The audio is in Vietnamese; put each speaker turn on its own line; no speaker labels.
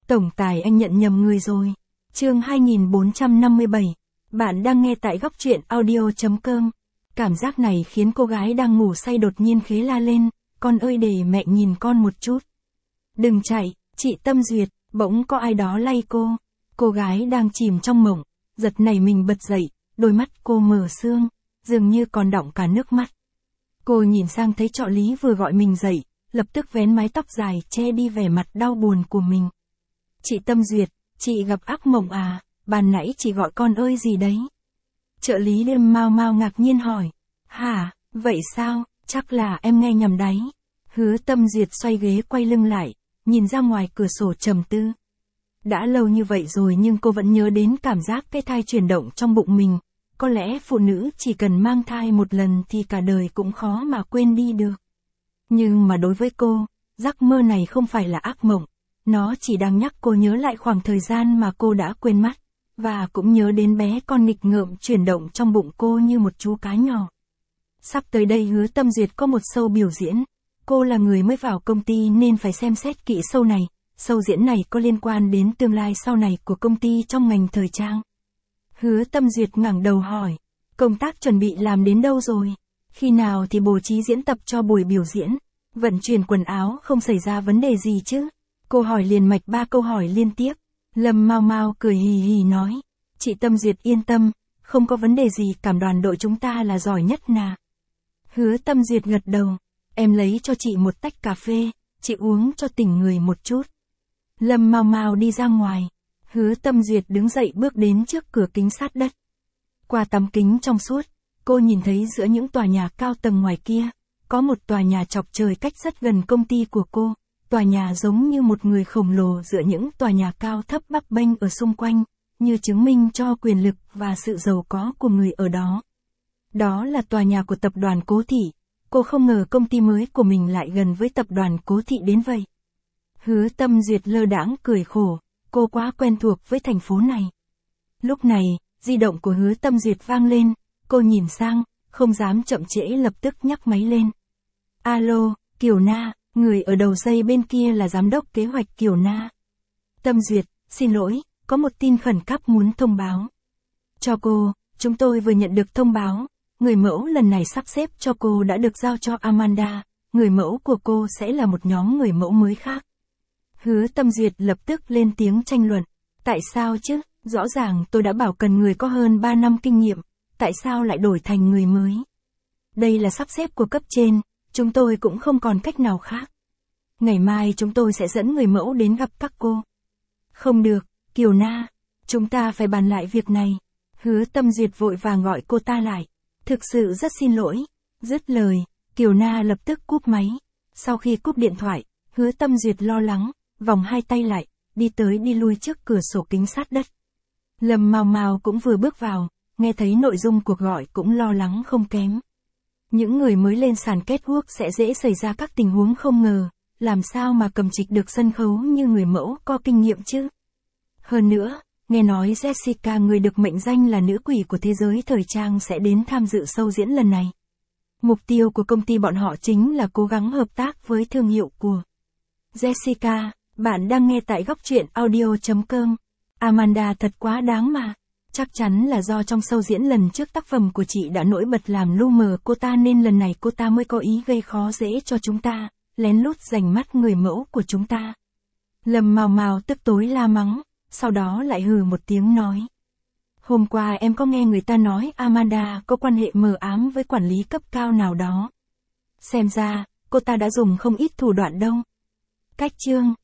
Tổng tài anh nhận nhầm người rồi. Chương 2457. Bạn đang nghe tại góc truyện audio.com. Cảm giác này khiến cô gái đang ngủ say đột nhiên khế la lên, con ơi để mẹ nhìn con một chút. Đừng chạy, chị Tâm Duyệt, bỗng có ai đó lay cô. Cô gái đang chìm trong mộng, giật nảy mình bật dậy, đôi mắt cô mở sương, dường như còn đọng cả nước mắt. Cô nhìn sang thấy trợ lý vừa gọi mình dậy, lập tức vén mái tóc dài che đi vẻ mặt đau buồn của mình. Chị Tâm Duyệt, chị gặp ác mộng à, ban nãy chị gọi con ơi gì đấy? Trợ lý Liêm mau mau ngạc nhiên hỏi. Hả, vậy sao, chắc là em nghe nhầm đấy. Hứa Tâm Duyệt xoay ghế quay lưng lại, nhìn ra ngoài cửa sổ trầm tư. Đã lâu như vậy rồi nhưng cô vẫn nhớ đến cảm giác cái thai chuyển động trong bụng mình. Có lẽ phụ nữ chỉ cần mang thai một lần thì cả đời cũng khó mà quên đi được. Nhưng mà đối với cô, giấc mơ này không phải là ác mộng. Nó chỉ đang nhắc cô nhớ lại khoảng thời gian mà cô đã quên mất. Và cũng nhớ đến bé con nghịch ngợm chuyển động trong bụng cô như một chú cá nhỏ. Sắp tới đây Hứa Tâm Duyệt có một show biểu diễn. Cô là người mới vào công ty nên phải xem xét kỹ show này. Show diễn này có liên quan đến tương lai sau này của công ty trong ngành thời trang. Hứa Tâm Duyệt ngẩng đầu hỏi. Công tác chuẩn bị làm đến đâu rồi? Khi nào thì bố trí diễn tập cho buổi biểu diễn? Vận chuyển quần áo không xảy ra vấn đề gì chứ? Cô hỏi liền mạch 3 câu hỏi liên tiếp. Lâm Mau Mau cười hì hì nói. Chị Tâm Duyệt yên tâm, không có vấn đề gì, cảm đoàn đội chúng ta là giỏi nhất nà. Hứa Tâm Duyệt gật đầu. Em lấy cho chị một tách cà phê, chị uống cho tỉnh người một chút. Lâm Mau Mau đi ra ngoài. Hứa Tâm Duyệt đứng dậy bước đến trước cửa kính sát đất. Qua tấm kính trong suốt, cô nhìn thấy giữa những tòa nhà cao tầng ngoài kia, có một tòa nhà chọc trời cách rất gần công ty của cô. Tòa nhà giống như một người khổng lồ giữa những tòa nhà cao thấp bấp bênh ở xung quanh, như chứng minh cho quyền lực và sự giàu có của người ở đó. Đó là tòa nhà của tập đoàn Cố Thị. Cô không ngờ công ty mới của mình lại gần với tập đoàn Cố Thị đến vậy. Hứa Tâm Duyệt lơ đãng cười khổ, cô quá quen thuộc với thành phố này. Lúc này, di động của Hứa Tâm Duyệt vang lên, cô nhìn sang, không dám chậm trễ lập tức nhắc máy lên. Alo, Kiều Na. Người ở đầu dây bên kia là giám đốc kế hoạch Kiều Na. Tâm Duyệt, xin lỗi, có một tin khẩn cấp muốn thông báo. Cho cô, chúng tôi vừa nhận được thông báo, người mẫu lần này sắp xếp cho cô đã được giao cho Amanda, người mẫu của cô sẽ là một nhóm người mẫu mới khác. Hứa Tâm Duyệt lập tức lên tiếng tranh luận. Tại sao chứ, rõ ràng tôi đã bảo cần người có hơn 3 năm kinh nghiệm, tại sao lại đổi thành người mới? Đây là sắp xếp của cấp trên. Chúng tôi cũng không còn cách nào khác. Ngày mai chúng tôi sẽ dẫn người mẫu đến gặp các cô. Không được, Kiều Na, chúng ta phải bàn lại việc này. Hứa Tâm Duyệt vội vàng gọi cô ta lại. Thực sự rất xin lỗi. Dứt lời, Kiều Na lập tức cúp máy. Sau khi cúp điện thoại, Hứa Tâm Duyệt lo lắng, vòng hai tay lại, đi tới đi lui trước cửa sổ kính sát đất. Lâm Mau Mau cũng vừa bước vào, nghe thấy nội dung cuộc gọi cũng lo lắng không kém. Những người mới lên sàn catwalk sẽ dễ xảy ra các tình huống không ngờ, làm sao mà cầm trịch được sân khấu như người mẫu có kinh nghiệm chứ? Hơn nữa, nghe nói Jessica, người được mệnh danh là nữ quỷ của thế giới thời trang, sẽ đến tham dự show diễn lần này. Mục tiêu của công ty bọn họ chính là cố gắng hợp tác với thương hiệu của Jessica. Bạn đang nghe tại góc truyện audio.com. Amanda thật quá đáng mà. Chắc chắn là do trong show diễn lần trước tác phẩm của chị đã nổi bật làm lu mờ cô ta nên lần này cô ta mới có ý gây khó dễ cho chúng ta, lén lút giành mắt người mẫu của chúng ta. Lâm Mau Mau tức tối la mắng, sau đó lại hừ một tiếng nói. Hôm qua em có nghe người ta nói Amanda có quan hệ mờ ám với quản lý cấp cao nào đó. Xem ra, cô ta đã dùng không ít thủ đoạn đâu. Cách chương